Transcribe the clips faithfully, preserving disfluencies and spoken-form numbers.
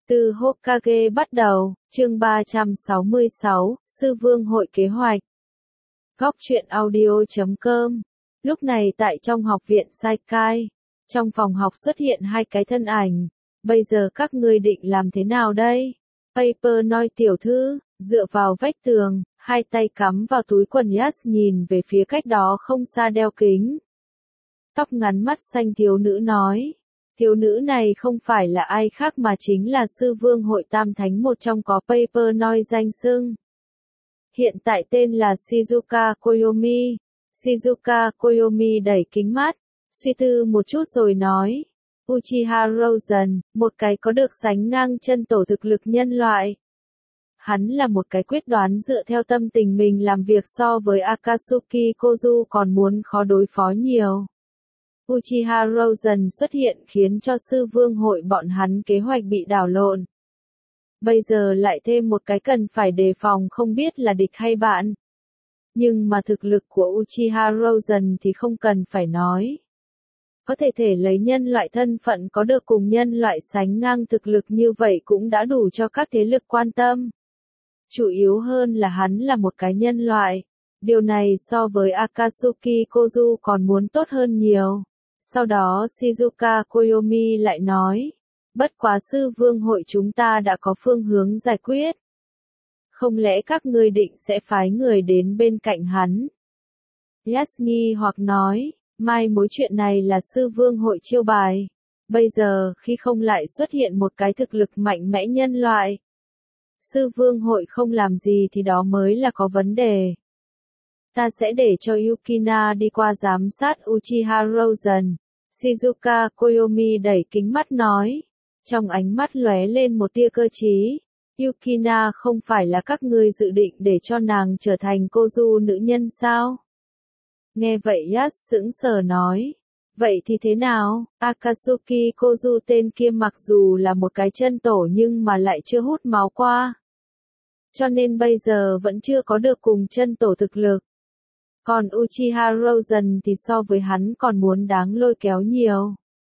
Từ Hokage bắt đầu, chương ba trăm sáu mươi sáu, Sư Vương hội kế hoạch. Góc truyện audio chấm com. Lúc này tại trong học viện Saikai, trong phòng học xuất hiện hai cái thân ảnh. Bây giờ các ngươi định làm thế nào đây? Paper nói tiểu thư, dựa vào vách tường, hai tay cắm vào túi quần Yas nhìn về phía cách đó không xa đeo kính. Tóc ngắn mắt xanh thiếu nữ nói. Thiếu nữ này không phải là ai khác mà chính là Sư Vương hội Tam Thánh một trong có Paper nói danh xưng. Hiện tại tên là Shizuka Koyomi. Shizuka Koyomi đẩy kính mắt, suy tư một chút rồi nói. Uchiha Rosen, một cái có được sánh ngang chân tổ thực lực nhân loại. Hắn là một cái quyết đoán dựa theo tâm tình mình làm việc so với Akatsuki Kozu còn muốn khó đối phó nhiều. Uchiha Rosen xuất hiện khiến cho Sư Vương hội bọn hắn kế hoạch bị đảo lộn. Bây giờ lại thêm một cái cần phải đề phòng không biết là địch hay bạn. Nhưng mà thực lực của Uchiha Rosen thì không cần phải nói. Có thể thể lấy nhân loại thân phận có được cùng nhân loại sánh ngang thực lực như vậy cũng đã đủ cho các thế lực quan tâm. Chủ yếu hơn là hắn là một cái nhân loại. Điều này so với Akatsuki Kozu còn muốn tốt hơn nhiều. Sau đó Shizuka Koyomi lại nói, bất quá Sư Vương hội chúng ta đã có phương hướng giải quyết. Không lẽ các ngươi định sẽ phái người đến bên cạnh hắn? Yasni hoặc nói, mai mối chuyện này là Sư Vương hội chiêu bài. Bây giờ khi không lại xuất hiện một cái thực lực mạnh mẽ nhân loại. Sư Vương hội không làm gì thì đó mới là có vấn đề. Ta sẽ để cho Yukina đi qua giám sát Uchiha Rosen. Shizuka Koyomi đẩy kính mắt nói. Trong ánh mắt lóe lên một tia cơ trí. Yukina không phải là các ngươi dự định để cho nàng trở thành Kozu nữ nhân sao? Nghe vậy Yas sững sờ nói. Vậy thì thế nào? Akatsuki Kozu tên kia mặc dù là một cái chân tổ nhưng mà lại chưa hút máu qua. Cho nên bây giờ vẫn chưa có được cùng chân tổ thực lực. Còn Uchiha Rosen thì so với hắn còn muốn đáng lôi kéo nhiều.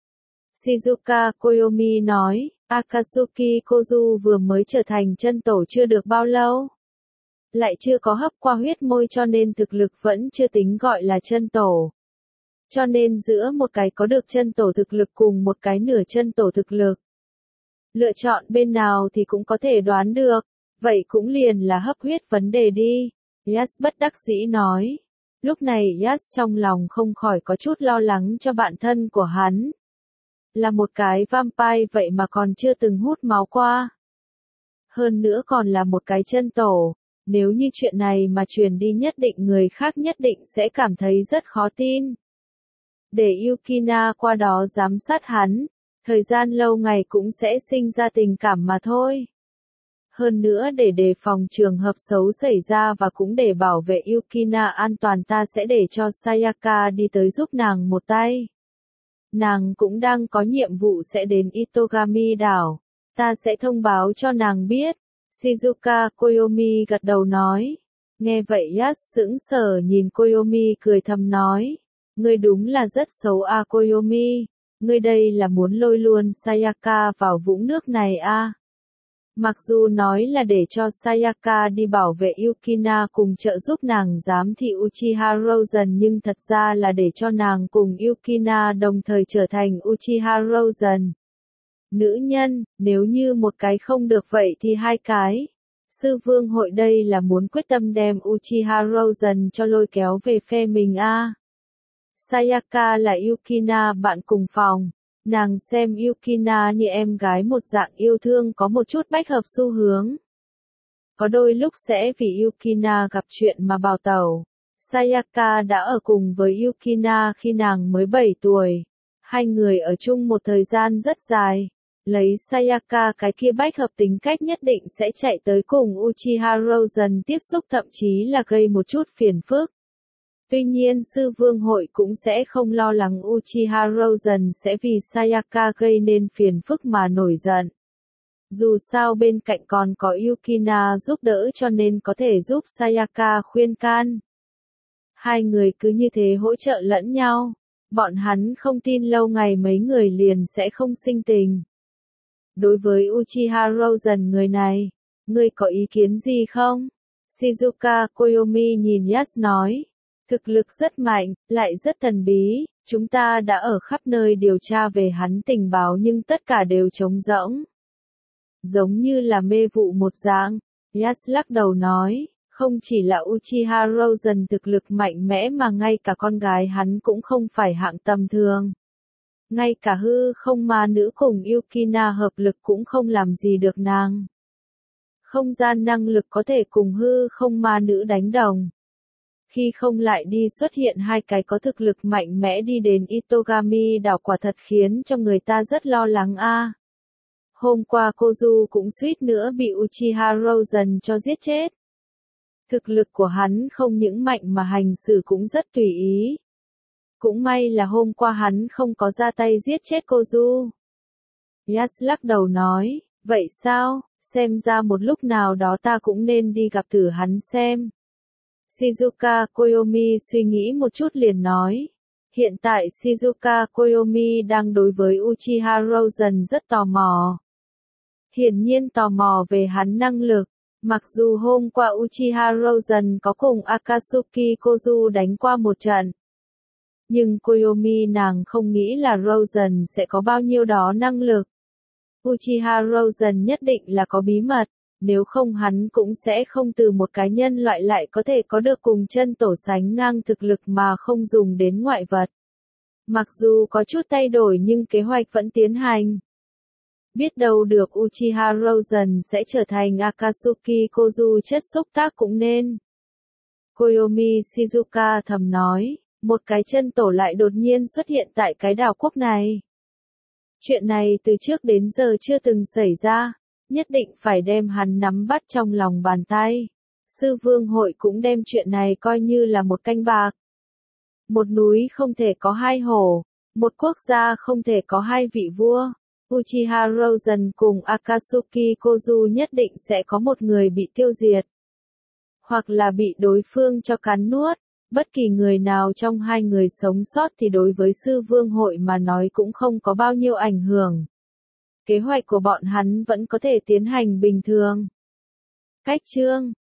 Shizuka Koyomi nói, Akatsuki Kozu vừa mới trở thành chân tổ chưa được bao lâu. Lại chưa có hấp qua huyết môi cho nên thực lực vẫn chưa tính gọi là chân tổ. Cho nên giữa một cái có được chân tổ thực lực cùng một cái nửa chân tổ thực lực. Lựa chọn bên nào thì cũng có thể đoán được, vậy cũng liền là hấp huyết vấn đề đi. Yas bất đắc dĩ nói. Lúc này Yas trong lòng không khỏi có chút lo lắng cho bạn thân của hắn. Là một cái vampire vậy mà còn chưa từng hút máu qua. Hơn nữa còn là một cái chân tổ. Nếu như chuyện này mà truyền đi nhất định người khác nhất định sẽ cảm thấy rất khó tin. Để Yukina qua đó giám sát hắn, thời gian lâu ngày cũng sẽ sinh ra tình cảm mà thôi. Hơn nữa để đề phòng trường hợp xấu xảy ra và cũng để bảo vệ Yukina an toàn ta sẽ để cho Sayaka đi tới giúp nàng một tay. Nàng cũng đang có nhiệm vụ sẽ đến Itogami đảo. Ta sẽ thông báo cho nàng biết. Shizuka Koyomi gật đầu nói. Nghe vậy Yas sững sờ nhìn Koyomi cười thầm nói. Ngươi đúng là rất xấu a Koyomi. Ngươi đây là muốn lôi luôn Sayaka vào vũng nước này a. À? Mặc dù nói là để cho Sayaka đi bảo vệ Yukina cùng trợ giúp nàng giám thị Uchiha Rosen nhưng thật ra là để cho nàng cùng Yukina đồng thời trở thành Uchiha Rosen. Nữ nhân, nếu như một cái không được vậy thì hai cái. Sư Vương hội đây là muốn quyết tâm đem Uchiha Rosen cho lôi kéo về phe mình a. À. Sayaka là Yukina bạn cùng phòng. Nàng xem Yukina như em gái một dạng yêu thương có một chút bách hợp xu hướng. Có đôi lúc sẽ vì Yukina gặp chuyện mà bào tẩu. Sayaka đã ở cùng với Yukina khi nàng mới bảy tuổi. Hai người ở chung một thời gian rất dài. Lấy Sayaka cái kia bách hợp tính cách nhất định sẽ chạy tới cùng Uchiha Rosen tiếp xúc thậm chí là gây một chút phiền phức. Tuy nhiên Sư Vương hội cũng sẽ không lo lắng Uchiha Rosen sẽ vì Sayaka gây nên phiền phức mà nổi giận. Dù sao bên cạnh còn có Yukina giúp đỡ cho nên có thể giúp Sayaka khuyên can. Hai người cứ như thế hỗ trợ lẫn nhau. Bọn hắn không tin lâu ngày mấy người liền sẽ không sinh tình. Đối với Uchiha Rosen người này, ngươi có ý kiến gì không? Shizuka Koyomi nhìn Yas nói. Thực lực rất mạnh, lại rất thần bí, chúng ta đã ở khắp nơi điều tra về hắn tình báo nhưng tất cả đều trống rỗng. Giống như là mê vụ một dạng, Yas lắc đầu nói, không chỉ là Uchiha Rosen thực lực mạnh mẽ mà ngay cả con gái hắn cũng không phải hạng tầm thường. Ngay cả hư không ma nữ cùng Yukina hợp lực cũng không làm gì được nàng. Không gian năng lực có thể cùng hư không ma nữ đánh đồng. Khi không lại đi xuất hiện hai cái có thực lực mạnh mẽ đi đến Itogami đảo quả thật khiến cho người ta rất lo lắng a. À, hôm qua Kozu cũng suýt nữa bị Uchiha Rosen cho giết chết. Thực lực của hắn không những mạnh mà hành xử cũng rất tùy ý. Cũng may là hôm qua hắn không có ra tay giết chết Kozu. Yas lắc đầu nói, vậy sao, xem ra một lúc nào đó ta cũng nên đi gặp thử hắn xem. Shizuka Koyomi suy nghĩ một chút liền nói. Hiện tại Shizuka Koyomi đang đối với Uchiha Rosen rất tò mò. Hiển nhiên tò mò về hắn năng lực. Mặc dù hôm qua Uchiha Rosen có cùng Akatsuki Kozu đánh qua một trận. Nhưng Koyomi nàng không nghĩ là Rosen sẽ có bao nhiêu đó năng lực. Uchiha Rosen nhất định là có bí mật. Nếu không hắn cũng sẽ không từ một cái nhân loại lại có thể có được cùng chân tổ sánh ngang thực lực mà không dùng đến ngoại vật. Mặc dù có chút thay đổi nhưng kế hoạch vẫn tiến hành. Biết đâu được Uchiha Rosen sẽ trở thành Akatsuki Kozu chất xúc tác cũng nên. Koyomi Shizuka thầm nói, một cái chân tổ lại đột nhiên xuất hiện tại cái đảo quốc này. Chuyện này từ trước đến giờ chưa từng xảy ra. Nhất định phải đem hắn nắm bắt trong lòng bàn tay. Sư vương hội cũng đem chuyện này coi như là một canh bạc. Một núi không thể có hai hổ, một quốc gia không thể có hai vị vua. Uchiha Rosen cùng Akatsuki Kozu nhất định sẽ có một người bị tiêu diệt. Hoặc là bị đối phương cho cắn nuốt. Bất kỳ người nào trong hai người sống sót thì đối với sư vương hội mà nói cũng không có bao nhiêu ảnh hưởng. Kế hoạch của bọn hắn vẫn có thể tiến hành bình thường. Cách chương